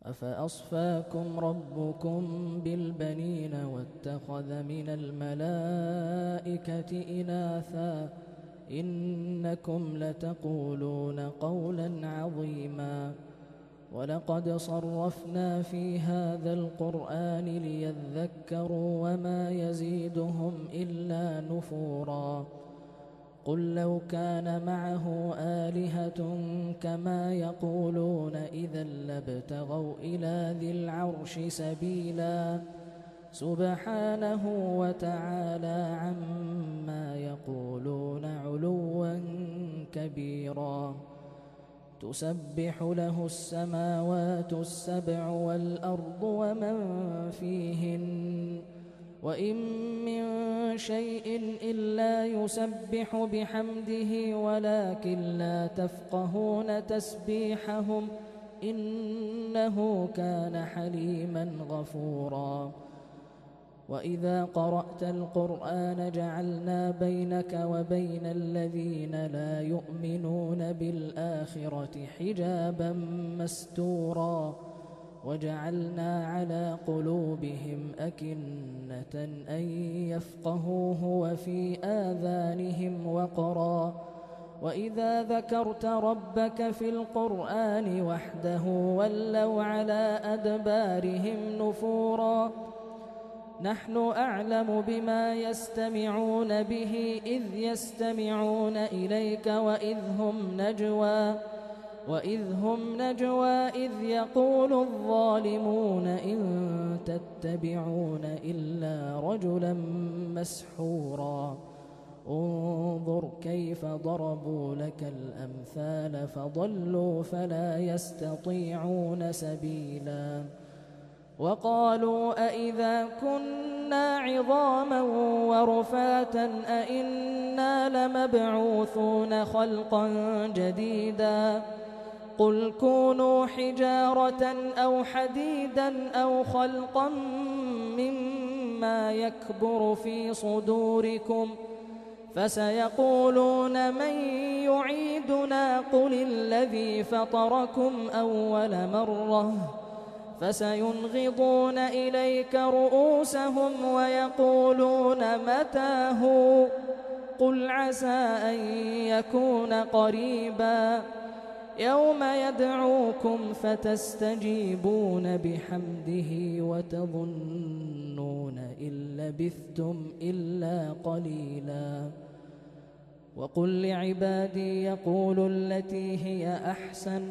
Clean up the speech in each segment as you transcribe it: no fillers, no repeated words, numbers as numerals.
أفأصفاكم ربكم بالبنين واتخذ من الملائكة إناثا إنكم لتقولون قولا عظيما ولقد صرفنا في هذا القرآن ليذكروا وما يزيدهم إلا نفورا قل لو كان معه آلهة كما يقولون إذا لابتغوا إلى ذي العرش سبيلا سبحانه وتعالى عما يقولون علوا كبيرا تسبح له السماوات السبع والأرض ومن فيهن وإن من شيء إلا يسبح بحمده ولكن لا تفقهون تسبيحهم إنه كان حليما غفورا وإذا قرأت القرآن جعلنا بينك وبين الذين لا يؤمنون بالآخرة حجابا مستورا وجعلنا على قلوبهم أكنة أن يفقهوه وفي آذانهم وقرا وإذا ذكرت ربك في القرآن وحده ولوا على أدبارهم نفورا نحن أعلم بما يستمعون به إذ يستمعون إليك وإذ هم نجوى إذ يقول الظالمون إن تتبعون إلا رجلا مسحورا انظر كيف ضربوا لك الأمثال فضلوا فلا يستطيعون سبيلا وقالوا أئذا كنا عظاما ورفاتا أئنا لمبعوثون خلقا جديدا قل كونوا حجارة أو حديدا أو خلقا مما يكبر في صدوركم فسيقولون من يعيدنا قل الذي فطركم أول مرة فسينغضون إليك رؤوسهم ويقولون متى هو قل عسى أن يكون قريبا يوم يدعوكم فتستجيبون بحمده وتظنون إن لبثتم إلا قليلا وقل لعبادي يقولوا التي هي أحسن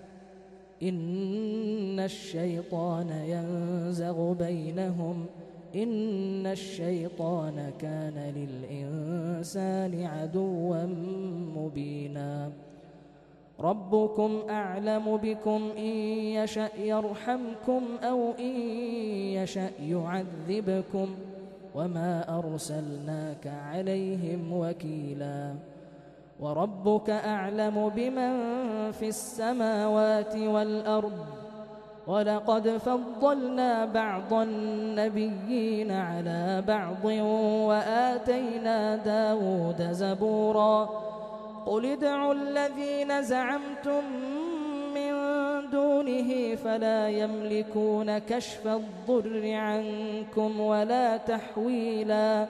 إن الشيطان ينزغ بينهم إن الشيطان كان للإنسان عدوا مبينا ربكم أعلم بكم إن يشأ يرحمكم أو إن يشأ يعذبكم وما أرسلناك عليهم وكيلا وربك أعلم بمن في السماوات والأرض ولقد فضلنا بعض النبيين على بعض وآتينا داود زبورا قل ادعوا الذين زعمتم من دونه فلا يملكون كشف الضر عنكم ولا تحويلا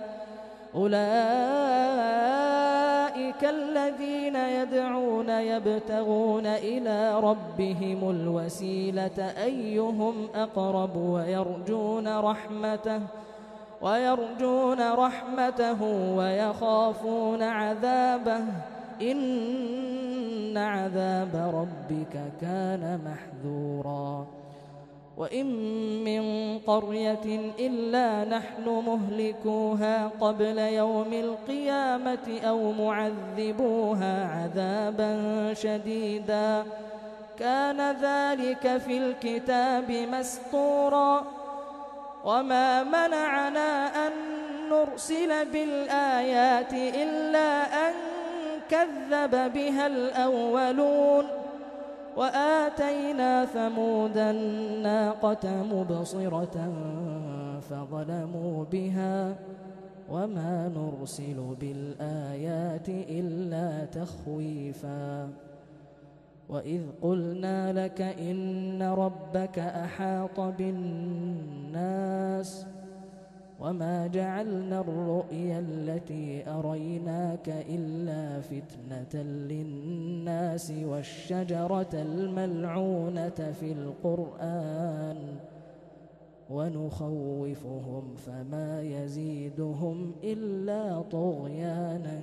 أولئك الذين يدعون يبتغون إلى ربهم الوسيلة أيهم أقرب ويرجون رحمته ويخافون عذابه إن عذاب ربك كان محذورا وإن من قرية إلا نحن مهلكوها قبل يوم القيامة أو معذبوها عذابا شديدا كان ذلك في الكتاب مسطورا وما منعنا أن نرسل بالآيات إلا أن كذب بها الأولون وآتينا ثمود الناقة مبصرة فظلموا بها وما نرسل بالآيات إلا تخويفا وإذ قلنا لك إن ربك أحاط بالناس وما جعلنا الرؤيا التي أريناك إلا فتنة للناس والشجرة الملعونة في القرآن ونخوفهم فما يزيدهم إلا طغيانا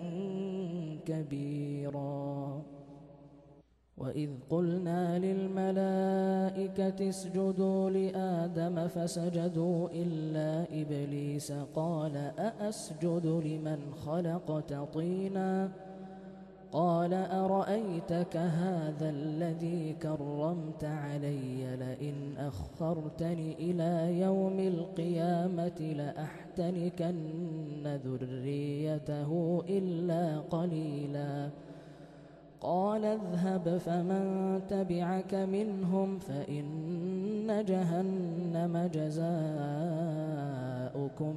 كبيرا وإذ قلنا للملائكة اسجدوا لآدم فسجدوا إلا إبليس قال أأسجد لمن خلقت طينا قال أرأيتك هذا الذي كرمت علي لئن أخرتني إلى يوم القيامة لأحتنكن ذريته إلا قليلا قال اذهب فمن تبعك منهم فإن جهنم جزاؤكم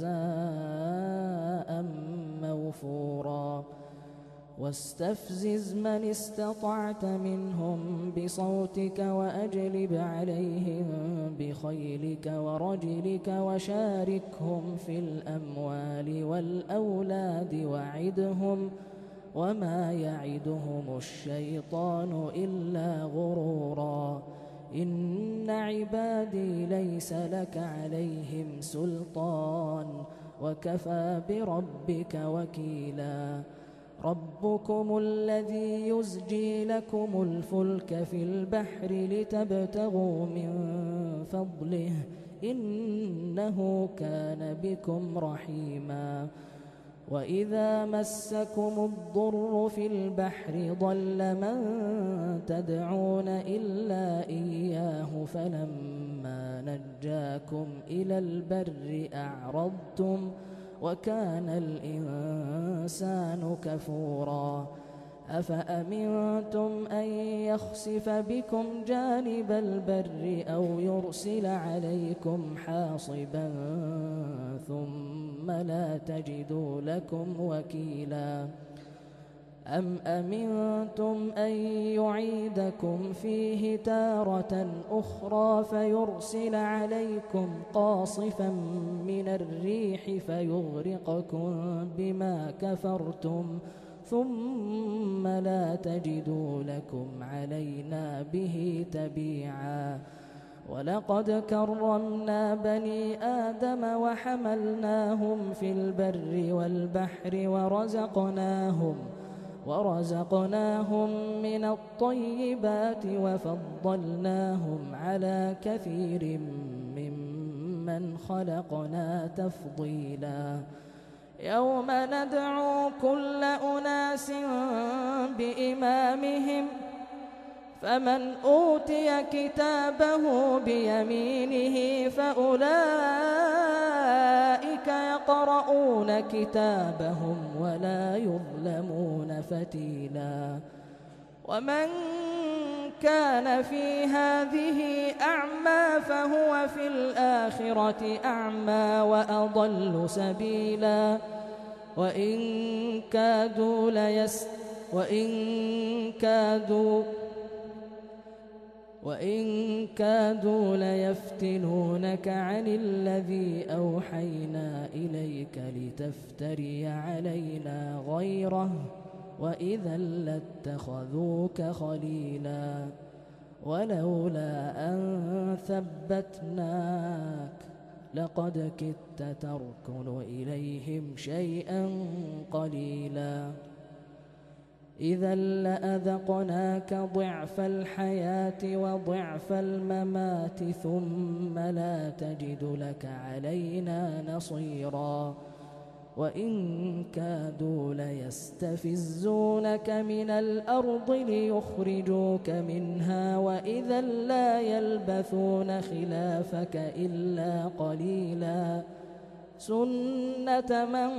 جزاء موفورا واستفزز من استطعت منهم بصوتك وأجلب عليهم بخيلك ورجلك وشاركهم في الأموال والأولاد وعدهم وما يعدهم الشيطان إلا غرورا إن عبادي ليس لك عليهم سلطان وكفى بربك وكيلا ربكم الذي يزجي لكم الفلك في البحر لتبتغوا من فضله إنه كان بكم رحيما وإذا مسكم الضر في البحر ضل من تدعون إلا إياه فلما نجاكم إلى البر أعرضتم وكان الإنسان كفورا أفأمنتم أن يخسف بكم جانب البر أو يرسل عليكم حاصبا ثم لا تجدوا لكم وكيلا أم أمنتم أن يعيدكم فيه تارة أخرى فيرسل عليكم قاصفا من الريح فيغرقكم بما كفرتم ثم لا تجدوا لكم علينا به تبيعا ولقد كرمنا بني آدم وحملناهم في البر والبحر ورزقناهم من الطيبات وفضلناهم على كثير ممن خلقنا تفضيلا يوم ندعو كل أناس بإمامهم فمن أوتي كتابه بيمينه فأولئك يقرؤون كتابهم ولا يظلمون فتيلا ومن كان في هذه أعمى فهو في الآخرة أعمى وأضل سبيلا وإن كادوا ليفتنونك عن الذي أوحينا إليك لتفتري علينا غيره وإذا لاتخذوك خليلا ولولا أن ثبتناك لقد كدت تركن إليهم شيئا قليلا إذا لأذقناك ضعف الحياة وضعف الممات ثم لا تجد لك علينا نصيرا وإن كادوا ليستفزونك من الأرض ليخرجوك منها وإذا لا يلبثون خلافك إلا قليلا سنة من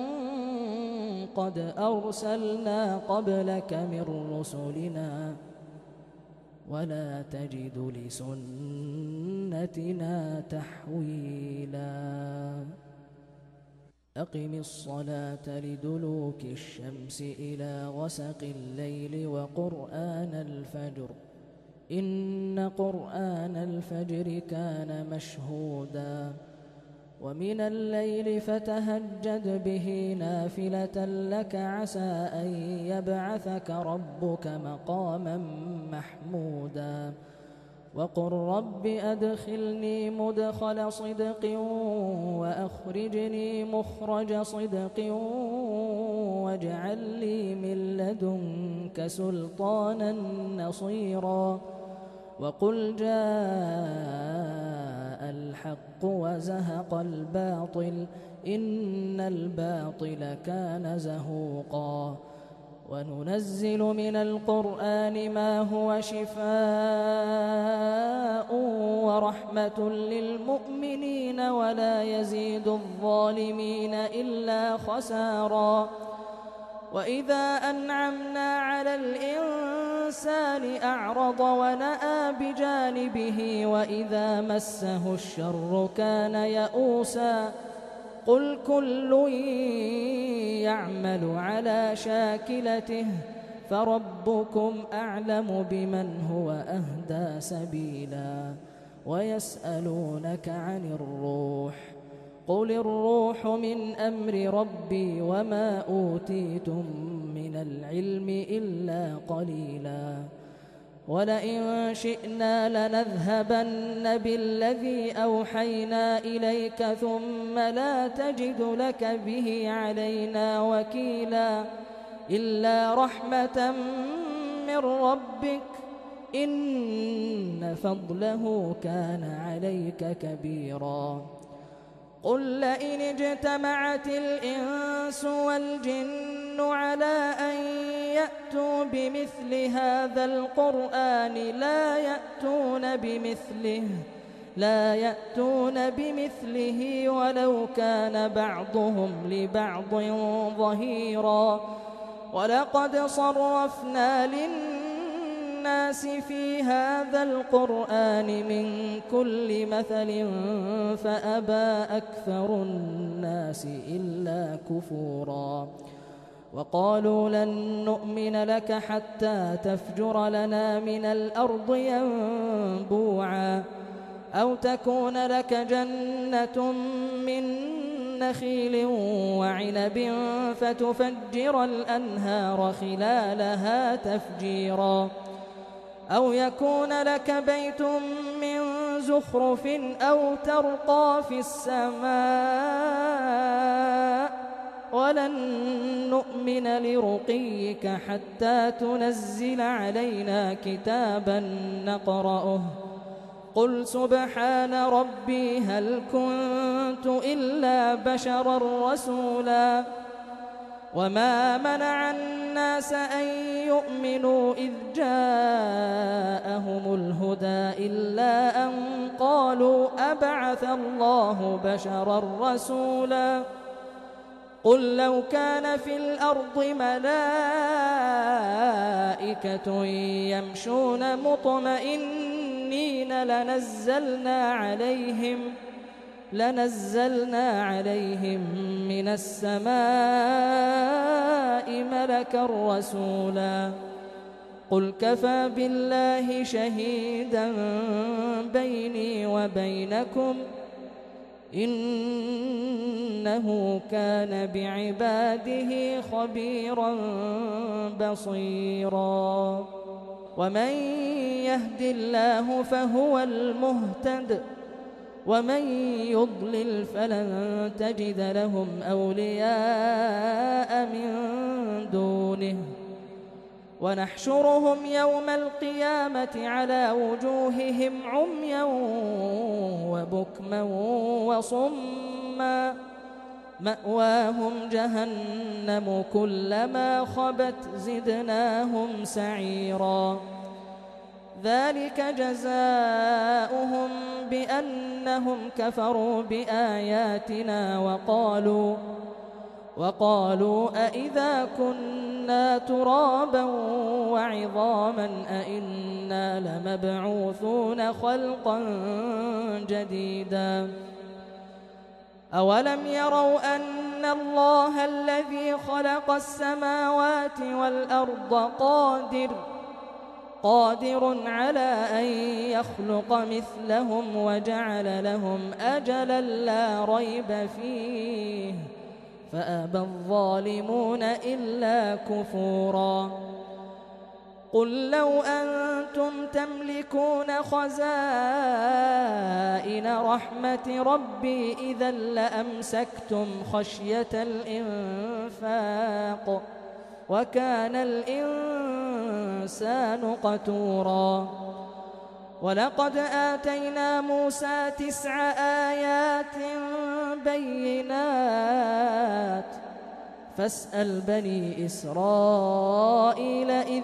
قد أرسلنا قبلك من رسلنا ولا تجد لسنتنا تحويلا أقم الصلاة لدلوك الشمس إلى غسق الليل وقرآن الفجر إن قرآن الفجر كان مشهودا ومن الليل فتهجد به نافلة لك عسى أن يبعثك ربك مقاما محمودا وقل رب أدخلني مدخل صدق وأخرجني مخرج صدق واجعل لي من لدنك سلطانا نصيرا وقل جاء الحق وزهق الباطل إن الباطل كان زهوقا وننزل من القرآن ما هو شفاء ورحمة للمؤمنين ولا يزيد الظالمين إلا خسارا وإذا أنعمنا على الإنسان أعرض ونأى بجانبه وإذا مسه الشر كان يئوسا قل كل يعمل على شاكلته فربكم أعلم بمن هو أهدى سبيلا ويسألونك عن الروح قل الروح من أمر ربي وما أوتيتم من العلم إلا قليلا ولئن شئنا لنذهبن بالذي أوحينا إليك ثم لا تجد لك به علينا وكيلا إلا رحمة من ربك إن فضله كان عليك كبيرا قل لئن اجتمعت الإنس والجن على أن يأتوا بمثل هذا القرآن لا يأتون بمثله ولو كان بعضهم لبعض ظهيرا ولقد صرفنا للناس في هذا القرآن من كل مثل فأبى أكثر الناس إلا كفورا وقالوا لن نؤمن لك حتى تفجر لنا من الأرض ينبوعا أو تكون لك جنة من نخيل وعنب فتفجر الأنهار خلالها تفجيرا أو يكون لك بيت من زخرف أو ترقى في السماء ولن نؤمن لرقيك حتى تنزل علينا كتابا نقرأه قل سبحان ربي هل كنت إلا بشرا رسولا وما منع الناس أن يؤمنوا إذ جاءهم الهدى إلا أن قالوا أبعث الله بشرا رسولا قل لو كان في الأرض ملائكة يمشون مطمئنين لنزلنا عليهم من السماء ملكا رسولا قل كفى بالله شهيدا بيني وبينكم إنه كان بعباده خبيرا بصيرا ومن يهد الله فهو المهتد ومن يضلل فلن تجد لهم أولياء من دونه ونحشرهم يوم القيامة على وجوههم عميا وبكما وصما مأواهم جهنم كلما خبت زدناهم سعيرا ذلك جزاؤهم بأنهم كفروا بآياتنا وقالوا أإذا كنا ترابا وعظاما أإنا لمبعوثون خلقا جديدا أولم يروا أن الله الذي خلق السماوات والأرض قادر على أن يخلق مثلهم وجعل لهم أجلا لا ريب فيه فأبى الظالمون إلا كفورا قل لو أنتم تملكون خزائن رحمة ربي إذا لأمسكتم خشية الإنفاق وكان الإنسان قتورا ولقد آتينا موسى 9 آيات بينات فاسأل بني إسرائيل إذ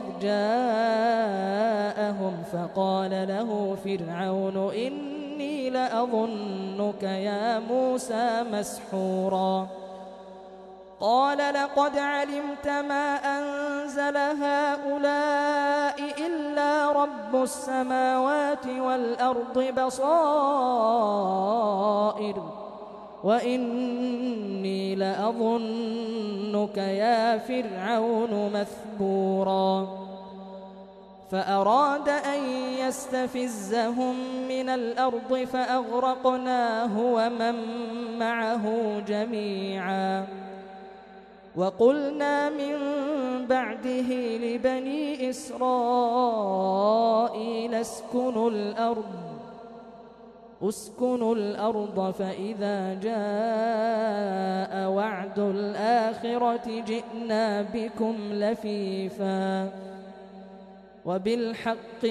جاءهم فقال له فرعون إني لأظنك يا موسى مسحورا قال لقد علمت ما أنزل هؤلاء إلا رب السماوات والأرض بصائر وإني لأظنك يا فرعون مثبورا فأراد أن يستفزهم من الأرض فأغرقناه ومن معه جميعا وقلنا من بعده لبني إسرائيل اسكنوا الأرض فإذا جاء وعد الآخرة جئنا بكم لفيفا وبالحق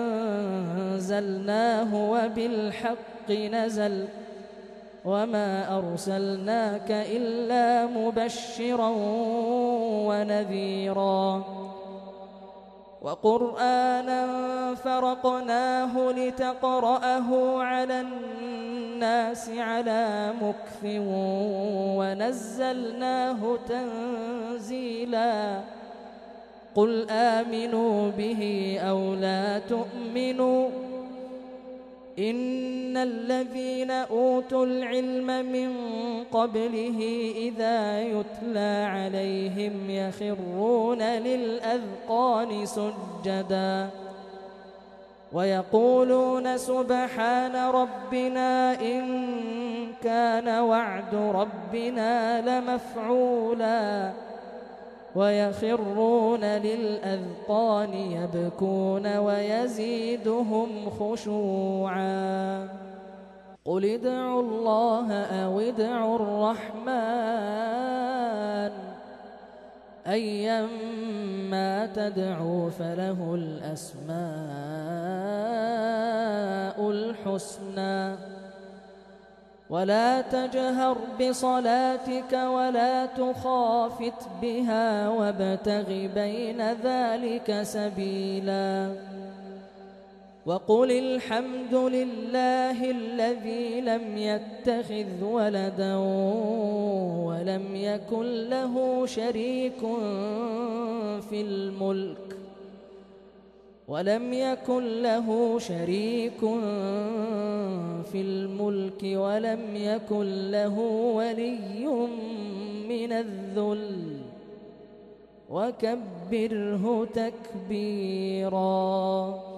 أنزلناه وبالحق نزل وما أرسلناك إلا مبشرا ونذيرا وقرآنا فرقناه لتقرأه على الناس على مكث ونزلناه تنزيلا قل آمنوا به أو لا تؤمنوا إن الذين أوتوا العلم من قبله إذا يتلى عليهم يخرون للأذقان سجدا ويقولون سبحان ربنا إن كان وعد ربنا لمفعولا ويخرون للأذقان يبكون ويزيدهم خشوعا قل ادعوا الله أو ادعوا الرحمن أيما تدعوا فله الأسماء الحسنى ولا تجهر بصلاتك ولا تخافت بها وابتغ بين ذلك سبيلا وقل الحمد لله الذي لم يتخذ ولدا ولم يكن له شريك في الملك ولم يكن له ولي من الذل وكبره تكبيرا